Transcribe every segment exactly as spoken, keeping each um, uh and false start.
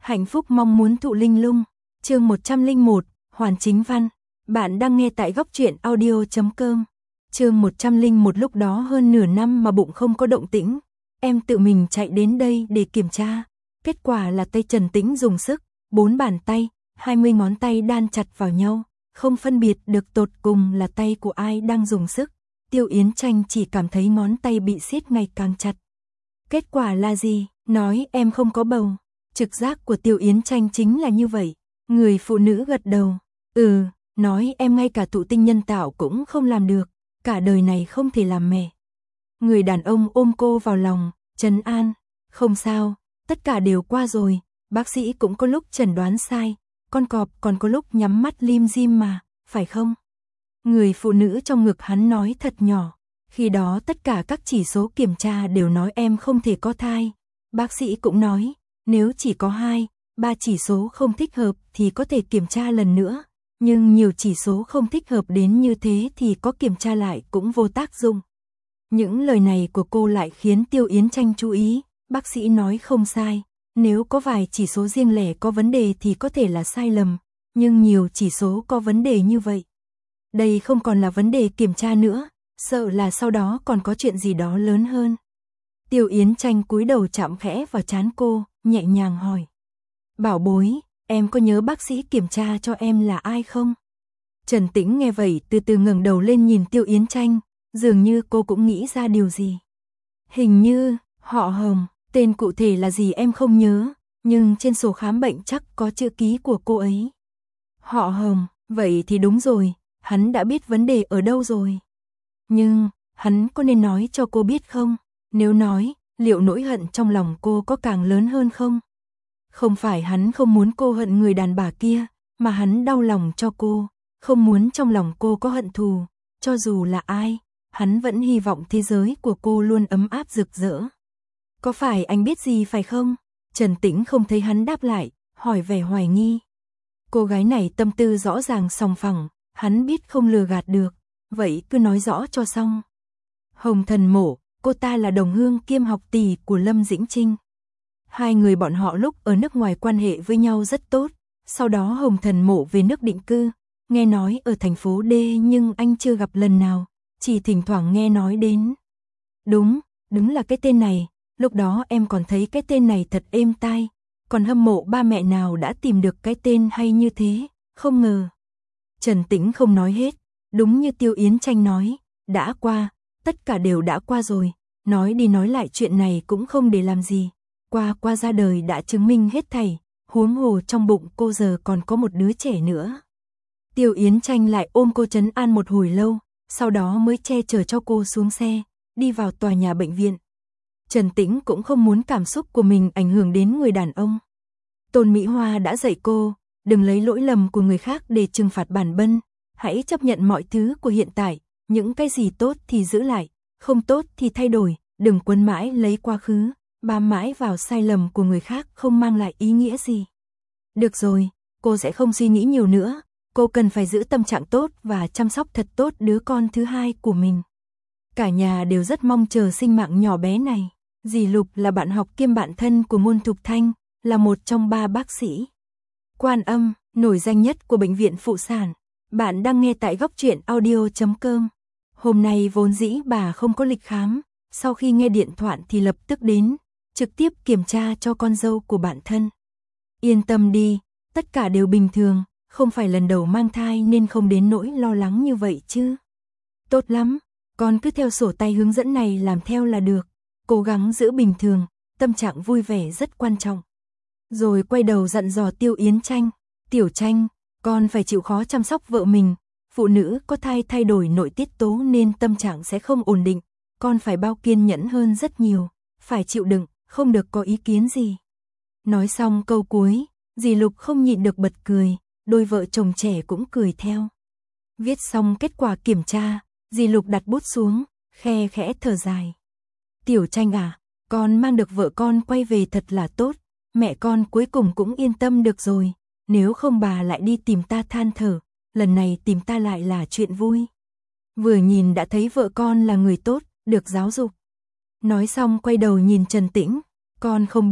Hạnh phúc mong muốn thụ linh lung. Chương một trăm lẻ một, Hoàn Chính Văn. Bạn đang nghe tại góc truyện audio chấm com. Chương một trăm lẻ một. Lúc đó hơn nửa năm mà bụng không có động tĩnh, em tự mình chạy đến đây để kiểm tra. Kết quả là tay Trần Tĩnh dùng sức, bốn bàn tay, hai mươi ngón tay đan chặt vào nhau, không phân biệt được tột cùng là tay của ai đang dùng sức. Tiêu Yến Tranh chỉ cảm thấy ngón tay bị siết ngày càng chặt. Kết quả là gì? Nói em không có bầu. Trực giác của Tiêu Yến Tranh chính là như vậy. Người phụ nữ gật đầu. Ừ, nói em ngay cả thụ tinh nhân tạo cũng không làm được, cả đời này không thể làm mẹ. Người đàn ông ôm cô vào lòng, trấn an. Không sao, tất cả đều qua rồi, bác sĩ cũng có lúc chẩn đoán sai, con cọp còn có lúc nhắm mắt lim dim mà, phải không? Người phụ nữ trong ngực hắn nói thật nhỏ. Khi đó tất cả các chỉ số kiểm tra đều nói em không thể có thai. Bác sĩ cũng nói, nếu chỉ có hai, ba chỉ số không thích hợp thì có thể kiểm tra lần nữa. Nhưng nhiều chỉ số không thích hợp đến như thế thì có kiểm tra lại cũng vô tác dụng. Những lời này của cô lại khiến Tiêu Yến Tranh chú ý. Bác sĩ nói không sai, nếu có vài chỉ số riêng lẻ có vấn đề thì có thể là sai lầm. Nhưng nhiều chỉ số có vấn đề như vậy, đây không còn là vấn đề kiểm tra nữa, sợ là sau đó còn có chuyện gì đó lớn hơn. Tiêu Yến Tranh cúi đầu chạm khẽ vào trán cô, nhẹ nhàng hỏi. Bảo bối, em có nhớ bác sĩ kiểm tra cho em là ai không? Trần Tĩnh nghe vậy từ từ ngẩng đầu lên nhìn Tiêu Yến Tranh, dường như cô cũng nghĩ ra điều gì. Hình như, họ Hồng, tên cụ thể là gì em không nhớ, nhưng trên sổ khám bệnh chắc có chữ ký của cô ấy. Họ Hồng, vậy thì đúng rồi. Hắn đã biết vấn đề ở đâu rồi. Nhưng, hắn có nên nói cho cô biết không? Nếu nói, liệu nỗi hận trong lòng cô có càng lớn hơn không? Không phải hắn không muốn cô hận người đàn bà kia, mà hắn đau lòng cho cô, không muốn trong lòng cô có hận thù. Cho dù là ai, hắn vẫn hy vọng thế giới của cô luôn ấm áp rực rỡ. Có phải anh biết gì phải không? Trần Tĩnh không thấy hắn đáp lại, hỏi vẻ hoài nghi. Cô gái này tâm tư rõ ràng sòng phẳng. Hắn biết không lừa gạt được, vậy cứ nói rõ cho xong. Hồng Thần Mộ, cô ta là đồng hương kiêm học tỷ của Lâm Dĩnh Trinh. Hai người bọn họ lúc ở nước ngoài quan hệ với nhau rất tốt, sau đó Hồng Thần Mộ về nước định cư, nghe nói ở thành phố D nhưng anh chưa gặp lần nào, chỉ thỉnh thoảng nghe nói đến. Đúng, đúng là cái tên này, lúc đó em còn thấy cái tên này thật êm tai, còn hâm mộ ba mẹ nào đã tìm được cái tên hay như thế, không ngờ. Trần Tĩnh không nói hết, đúng như Tiêu Yến Tranh nói, đã qua, tất cả đều đã qua rồi, nói đi nói lại chuyện này cũng không để làm gì, qua qua ra đời đã chứng minh hết thảy, huống hồ trong bụng cô giờ còn có một đứa trẻ nữa. Tiêu Yến Tranh lại ôm cô trấn an một hồi lâu, sau đó mới che chở cho cô xuống xe, đi vào tòa nhà bệnh viện. Trần Tĩnh cũng không muốn cảm xúc của mình ảnh hưởng đến người đàn ông. Tôn Mỹ Hoa đã dạy cô, đừng lấy lỗi lầm của người khác để trừng phạt bản thân, hãy chấp nhận mọi thứ của hiện tại, những cái gì tốt thì giữ lại, không tốt thì thay đổi, đừng quấn mãi lấy quá khứ, bám mãi vào sai lầm của người khác không mang lại ý nghĩa gì. Được rồi, cô sẽ không suy nghĩ nhiều nữa, cô cần phải giữ tâm trạng tốt và chăm sóc thật tốt đứa con thứ hai của mình. Cả nhà đều rất mong chờ sinh mạng nhỏ bé này. Dì Lục là bạn học kiêm bạn thân của Ngôn Thục Thanh, là một trong ba bác sĩ Quan Âm, nổi danh nhất của bệnh viện phụ sản. Bạn đang nghe tại góc truyện audio chấm com. Hôm nay vốn dĩ bà không có lịch khám, sau khi nghe điện thoại thì lập tức đến, trực tiếp kiểm tra cho con dâu của bạn thân. Yên tâm đi, tất cả đều bình thường, không phải lần đầu mang thai nên không đến nỗi lo lắng như vậy chứ. Tốt lắm, con cứ theo sổ tay hướng dẫn này làm theo là được, cố gắng giữ bình thường, tâm trạng vui vẻ rất quan trọng. Rồi quay đầu dặn dò Tiêu Yến Tranh, Tiểu Tranh, con phải chịu khó chăm sóc vợ mình, phụ nữ có thai thay đổi nội tiết tố nên tâm trạng sẽ không ổn định, con phải bao kiên nhẫn hơn rất nhiều, phải chịu đựng, không được có ý kiến gì. Nói xong câu cuối, dì Lục không nhịn được bật cười, đôi vợ chồng trẻ cũng cười theo. Viết xong kết quả kiểm tra, dì Lục đặt bút xuống, khe khẽ thở dài. Tiểu Tranh à, con mang được vợ con quay về thật là tốt, mẹ con cuối cùng cũng yên tâm được rồi, nếu không bà lại đi tìm ta than thở, lần này tìm ta lại là chuyện vui. Vừa nhìn đã thấy vợ con là người tốt, được giáo dục. Nói xong quay đầu nhìn Trần Tĩnh, con không biết,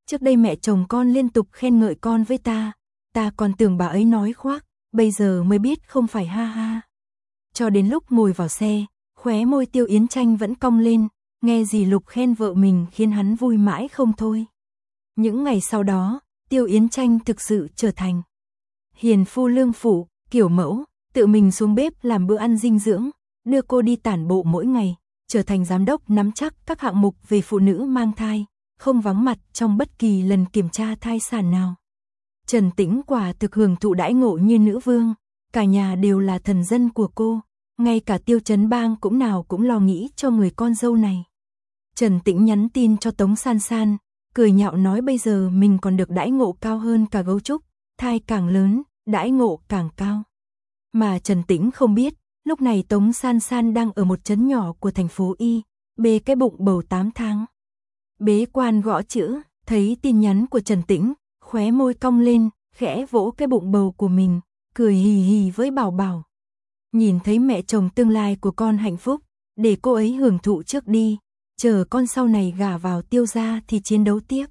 Trước đây mẹ chồng con liên tục khen ngợi con với ta, ta còn tưởng bà ấy nói khoác, bây giờ mới biết không phải ha ha. Cho đến lúc ngồi vào xe, khóe môi Tiêu Yến Tranh vẫn cong lên, nghe dì Lục khen vợ mình khiến hắn vui mãi không thôi. Những ngày sau đó, Tiêu Yến Tranh thực sự trở thành hiền phu lương phụ, kiểu mẫu, tự mình xuống bếp làm bữa ăn dinh dưỡng, đưa cô đi tản bộ mỗi ngày, trở thành giám đốc nắm chắc các hạng mục về phụ nữ mang thai, không vắng mặt trong bất kỳ lần kiểm tra thai sản nào. Trần Tĩnh quả thực hưởng thụ đãi ngộ như nữ vương, cả nhà đều là thần dân của cô, ngay cả Tiêu Chấn Bang cũng nào cũng lo nghĩ cho người con dâu này. Trần Tĩnh nhắn tin cho Tống San San, cười nhạo nói bây giờ mình còn được đãi ngộ cao hơn cả gấu trúc, thai càng lớn, đãi ngộ càng cao. Mà Trần Tĩnh không biết, lúc này Tống San San đang ở một trấn nhỏ của thành phố Y, bê cái bụng bầu tám tháng. Bế quan gõ chữ, thấy tin nhắn của Trần Tĩnh, khóe môi cong lên, khẽ vỗ cái bụng bầu của mình, cười hì hì với Bảo Bảo. Nhìn thấy mẹ chồng tương lai của con hạnh phúc, để cô ấy hưởng thụ trước đi, chờ con sau này gả vào Tiêu gia thì chiến đấu tiếp.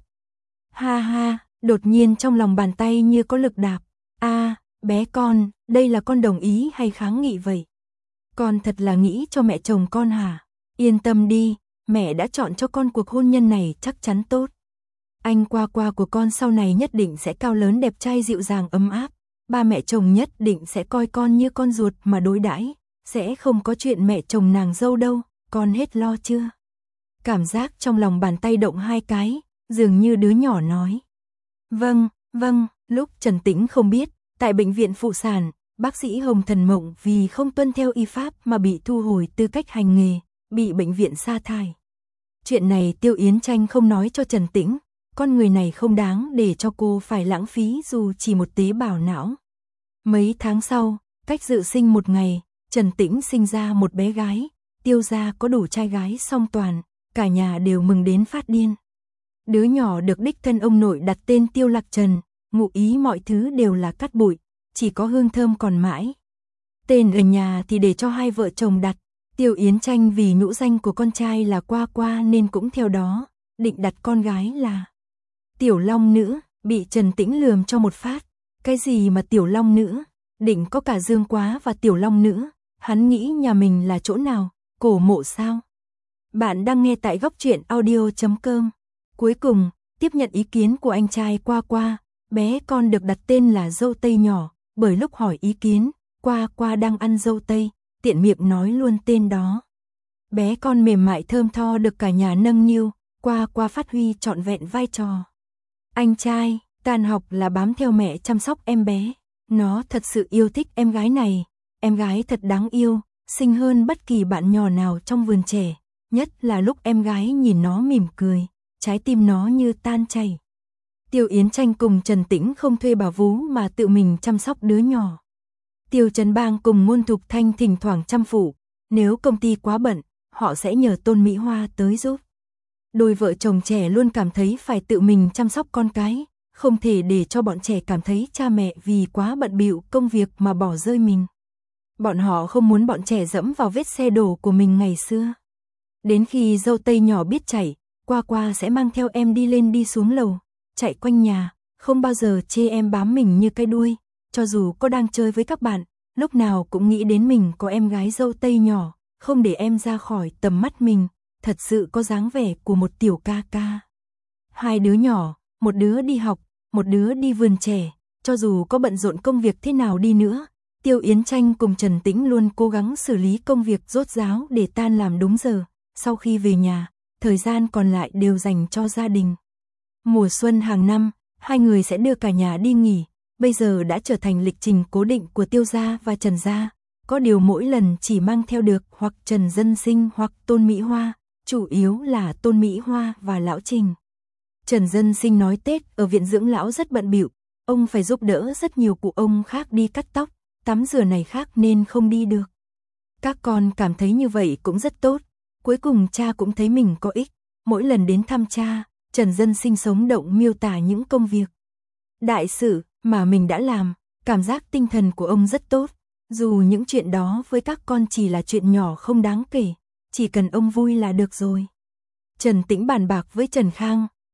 Ha ha, đột nhiên trong lòng bàn tay như có lực đạp. A, à, bé con, đây là con đồng ý hay kháng nghị vậy? Con thật là nghĩ cho mẹ chồng con hả? Yên tâm đi, mẹ đã chọn cho con cuộc hôn nhân này chắc chắn tốt. Anh qua qua của con sau này nhất định sẽ cao lớn đẹp trai dịu dàng ấm áp. Ba mẹ chồng nhất định sẽ coi con như con ruột mà đối đãi, sẽ không có chuyện mẹ chồng nàng dâu đâu, con hết lo chưa? Cảm giác trong lòng bàn tay động hai cái, dường như đứa nhỏ nói. Vâng, vâng, lúc Trần Tĩnh không biết, tại bệnh viện phụ sản, bác sĩ Hồng Thần Mộng vì không tuân theo y pháp mà bị thu hồi tư cách hành nghề, bị bệnh viện sa thải. Chuyện này Tiêu Yến Tranh không nói cho Trần Tĩnh, con người này không đáng để cho cô phải lãng phí dù chỉ một tế bào não. Mấy tháng sau, cách dự sinh một ngày, Trần Tĩnh sinh ra một bé gái, Tiêu gia có đủ trai gái song toàn, cả nhà đều mừng đến phát điên. Đứa nhỏ được đích thân ông nội đặt tên Tiêu Lạc Trần, ngụ ý mọi thứ đều là cát bụi, chỉ có hương thơm còn mãi. Tên ở nhà thì để cho hai vợ chồng đặt, Tiêu Yến Tranh vì nhũ danh của con trai là Qua Qua nên cũng theo đó, định đặt con gái là Tiểu Long Nữ, bị Trần Tĩnh lườm cho một phát. Cái gì mà Tiểu Long Nữ, định có cả Dương Quá và Tiểu Long Nữ, hắn nghĩ nhà mình là chỗ nào, cổ mộ sao? Bạn đang nghe tại góc truyện audio chấm com. Cuối cùng, tiếp nhận ý kiến của anh trai Qua Qua, bé con được đặt tên là Dâu Tây nhỏ, bởi lúc hỏi ý kiến, Qua Qua đang ăn dâu tây, tiện miệng nói luôn tên đó. Bé con mềm mại thơm tho được cả nhà nâng niu, Qua Qua phát huy trọn vẹn vai trò. Anh trai, tan học là bám theo mẹ chăm sóc em bé, nó thật sự yêu thích em gái này, em gái thật đáng yêu, xinh hơn bất kỳ bạn nhỏ nào trong vườn trẻ, nhất là lúc em gái nhìn nó mỉm cười, trái tim nó như tan chảy. Tiêu Yến Tranh cùng Trần Tĩnh không thuê bà vú mà tự mình chăm sóc đứa nhỏ. Tiêu Trấn Bang cùng Ngôn Thục Thanh thỉnh thoảng chăm phụ, nếu công ty quá bận, họ sẽ nhờ Tôn Mỹ Hoa tới giúp. Đôi vợ chồng trẻ luôn cảm thấy phải tự mình chăm sóc con cái, không thể để cho bọn trẻ cảm thấy cha mẹ vì quá bận bịu công việc mà bỏ rơi mình. Bọn họ không muốn bọn trẻ dẫm vào vết xe đổ của mình ngày xưa. Đến khi Dâu Tây nhỏ biết chạy, Qua Qua sẽ mang theo em đi lên đi xuống lầu, chạy quanh nhà, không bao giờ chê em bám mình như cái đuôi, cho dù có đang chơi với các bạn, lúc nào cũng nghĩ đến mình có em gái Dâu Tây nhỏ, không để em ra khỏi tầm mắt mình, thật sự có dáng vẻ của một tiểu ca ca. Hai đứa nhỏ, một đứa đi học, một đứa đi vườn trẻ, cho dù có bận rộn công việc thế nào đi nữa, Tiêu Yến Tranh cùng Trần Tĩnh luôn cố gắng xử lý công việc rốt ráo để tan làm đúng giờ, sau khi về nhà, thời gian còn lại đều dành cho gia đình. Mùa xuân hàng năm, hai người sẽ đưa cả nhà đi nghỉ, bây giờ đã trở thành lịch trình cố định của Tiêu gia và Trần gia, có điều mỗi lần chỉ mang theo được hoặc Trần Dân Sinh hoặc Tôn Mỹ Hoa, chủ yếu là Tôn Mỹ Hoa và Lão Trình. Trần Dân Sinh nói Tết ở viện dưỡng lão rất bận bịu, ông phải giúp đỡ rất nhiều cụ ông khác đi cắt tóc, tắm rửa này khác nên không đi được. Các con cảm thấy như vậy cũng rất tốt, cuối cùng cha cũng thấy mình có ích, mỗi lần đến thăm cha, Trần Dân Sinh sống động miêu tả những công việc đại sự mà mình đã làm, cảm giác tinh thần của ông rất tốt, dù những chuyện đó với các con chỉ là chuyện nhỏ không đáng kể, chỉ cần ông vui là được rồi. Trần Tĩnh bàn bạc với Trần Khang,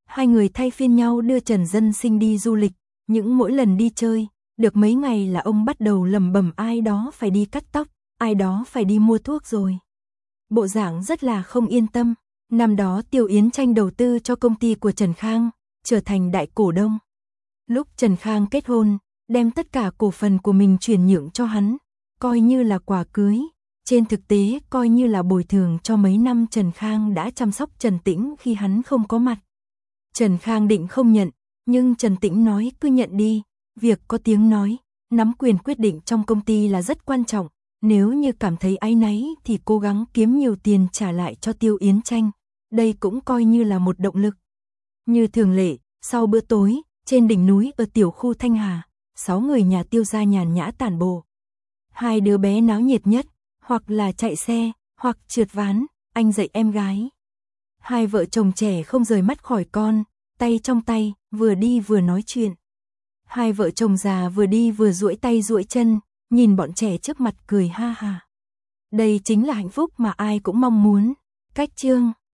Hai người thay phiên nhau đưa Trần Dân Sinh đi du lịch, những mỗi lần đi chơi, được mấy ngày là ông bắt đầu lẩm bẩm ai đó phải đi cắt tóc, ai đó phải đi mua thuốc rồi. Bộ dạng rất là không yên tâm. Năm đó Tiêu Yến Tranh đầu tư cho công ty của Trần Khang, trở thành đại cổ đông. Lúc Trần Khang kết hôn, đem tất cả cổ phần của mình chuyển nhượng cho hắn, coi như là quà cưới, trên thực tế coi như là bồi thường cho mấy năm Trần Khang đã chăm sóc Trần Tĩnh khi hắn không có mặt. Trần Khang định không nhận, nhưng Trần Tĩnh nói cứ nhận đi, việc có tiếng nói, nắm quyền quyết định trong công ty là rất quan trọng, nếu như cảm thấy áy náy thì cố gắng kiếm nhiều tiền trả lại cho Tiêu Yến Tranh, đây cũng coi như là một động lực. Như thường lệ, sau bữa tối, trên đỉnh núi ở tiểu khu Thanh Hà, sáu người nhà Tiêu gia nhàn nhã tản bộ. Hai đứa bé náo nhiệt nhất, hoặc là chạy xe, hoặc trượt ván, anh dạy em gái. Hai vợ chồng trẻ không rời mắt khỏi con, tay trong tay, vừa đi vừa nói chuyện. Hai vợ chồng già vừa đi vừa duỗi tay duỗi chân, nhìn bọn trẻ trước mặt cười ha ha. Đây chính là hạnh phúc mà ai cũng mong muốn. Cách chương